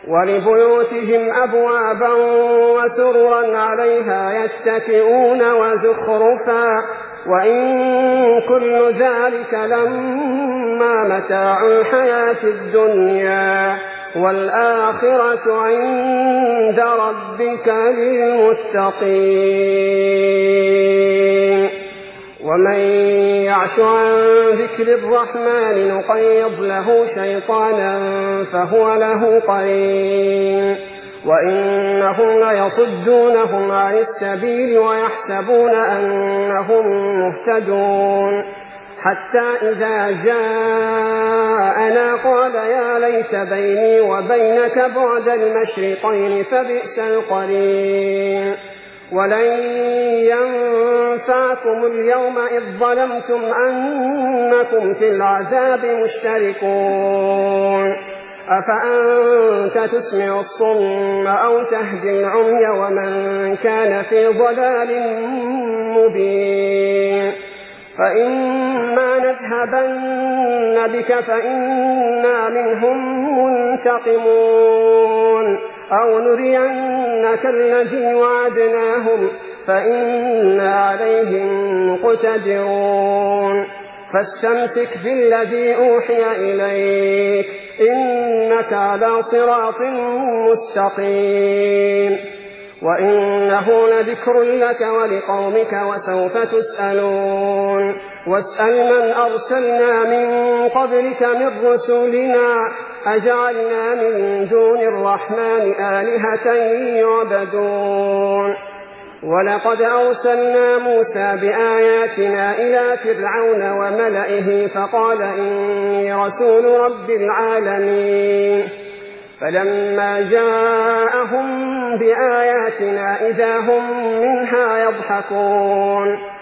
ولبيوتهم أبوابا وسررا عليها يتكئون وزخرفا وإن كل ذلك لما متاع الحياة الدنيا والآخرة عند ربك للمتقين. ومن يعش عن ذكر الرحمن نقيض له شيطانا فهو له قرين وإنهم ليصدونهم عن السبيل ويحسبون أنهم مهتدون حتى إذا جاءنا قال يا ليت بيني وبينك بعد المشرقين فبئس القرين. ولن ينفعكم اليوم إذ ظلمتم أنكم في العذاب مشتركون أفأنت تسمع الصم أو تهدي العمي ومن كان في ضلال مبين. فإما نذهبن بك فإنا منهم منتقمون أو نرينك الذي وعدناهم فإنا عليهم مقتدرون. فاستمسك بالذي أوحي إليك إنك على صراط مستقيم وإنه لذكر لك ولقومك وسوف تسألون. واسأل من أرسلنا من قبلك من رسلنا أجعلنا من دون الرحمن آلهة يعبدون. ولقد أرسلنا موسى بآياتنا إلى فرعون وملئه فقال إني رسول رب العالمين. فلما جاءهم بآياتنا إذا هم منها يضحكون